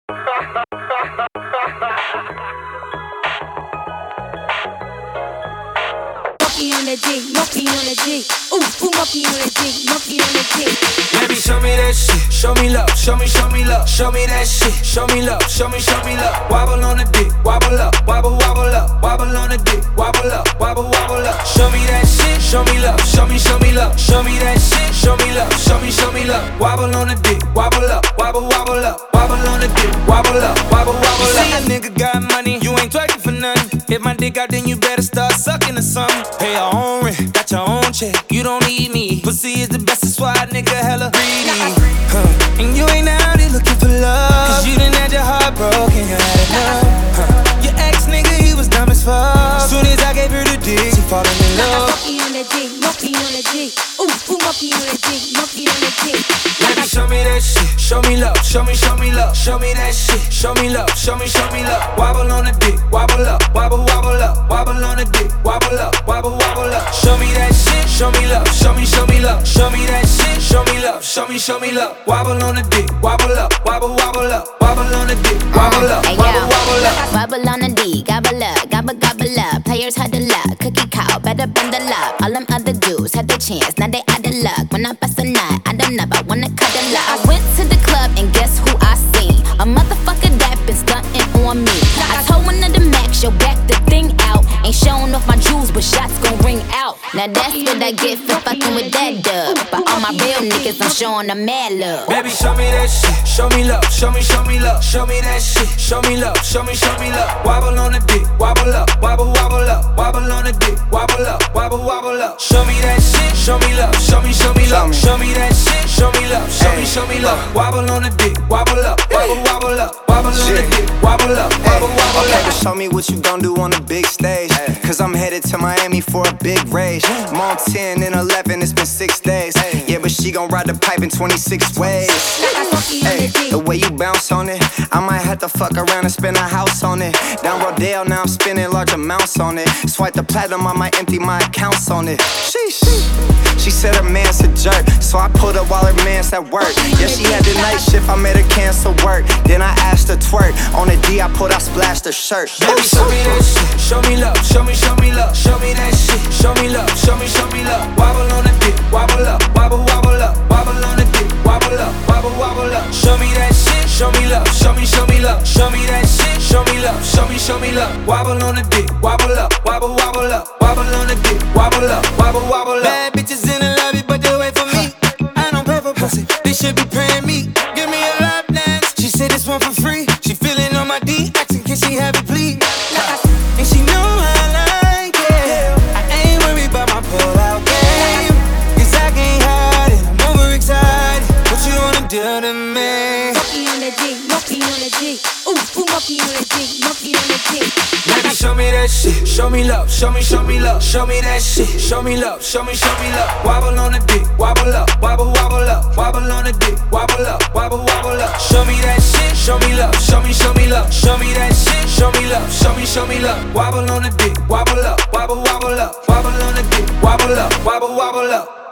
Monkey on the D, monkey on the D. Ooh, monkey on the D, monkey on the D. Baby, show me that shit, show me love, show me love, show me that shit, show me love, show me love. Wobble on the dick, wobble up, wobble up, wobble on the dick, wobble up, wobble up. Show me that shit, show me love, show me love, show me that shit, show me love, show me love. Wobble on the dick, wobble up, wobble up, wobble on the dick, wobble up, wobble up. You see a nigga got money, you ain't twerking for nothing. Hit my dick out, then you better start sucking or something. Pay your own rent, got your own check, you don't need me. Pussy is the best, that's why a nigga hella greedy. And you ain't out here looking for love, cause you done had your heart broken, you had enough. Your ex nigga, he was dumb as fuck. Soon as I gave her the dick, she falling in love. Monkey on the D, monkey on the D. Ooh, monkey on the D, monkey on the D. Baby, show me that shit, show me love, show me love, show me that shit, show me love, show me love. Wobble on the dick, wobble up, wobble up, wobble on the dick, wobble up, wobble up. Show me that shit, show me love, show me love, show me that shit, show me love, show me love. Wobble on the dick, wobble up, wobble up, wobble on the dick, wobble up, wobble up. Wobble on the D, gobble up, gobble up. Players huddle up, cookie cow, better bundle up. All them other dudes had their chance, now they out of luck. When I bust a nut, I don't know, I wanna cuddle up. I went to the club and guess who I seen? A motherfucker that been stunting on me. I told one of the max, yo, back the thing out. Ain't showing off my jewels, but shots gon' ring out. Now that's what I get for fucking with that dub. But all my real niggas, I'm showing them mad love. Baby, show me that shit, show me love, show me love, show me that shit, show me love, show me love. Wobble on the dick, wobble up, wobble up, wobble on the dick, wobble up, wobble up. Show me that shit, show me love, show me love, show me that shit, show me love, show me love. Wobble on the dick, wobble up, wobble up, wobble on the dick, wobble up, wobble up. Okay, but show me what you gon' do on the big stage. Cause I'm headed to Miami for a big rage. I'm on 10 and 11, it's been 6 days. Yeah, but she gon' ride the pipe in 26 ways. Hey, the way you bounce on it, I might have to fuck around and spend a house on it. Down Rodale, now I'm spending large amounts on it. Swipe the platinum, I might empty my accounts on it. Sheesh. She said her man's a jerk, so I put her while her man's at work. Yeah, she had the night shift, I made her cancel work. Then I asked her twerk. On the D, I splashed her shirt. Baby, show me that shit, show me love, show me love, show me that shit, show me love, show me love. Wobble on the dick, wobble up, wobble up, wobble on the dick, wobble up, wobble up. Show me that shit, show me love, show me love, show me that shit, show me love, show me love. Wobble on the dick, wobble up, wobble up, wobble on the dick, wobble up, wobble up. Bad bitches in the lobby, but they wait for me. I don't pay for pussy, they should be paying me. Give me a lap dance. She said this one for free. She feeling on my D, asking can she have it please? And she know I like it. I ain't worried about my pull-out game, cause I can't hide it, I'm overexcited. What you wanna do to me? Monkey on the D, monkey on the D. Ooh, monkey on the D, monkey on the D. Baby, show me that shit, show me love, show me love, show me that shit, show me love, show me love. Wobble on the dick, wobble up, wobble up, wobble on the dick, wobble up, wobble up. Show me that shit, show me love, show me love, show me that shit, show me love, show me love. Wobble on the dick, wobble up, wobble up, wobble on the dick, wobble up.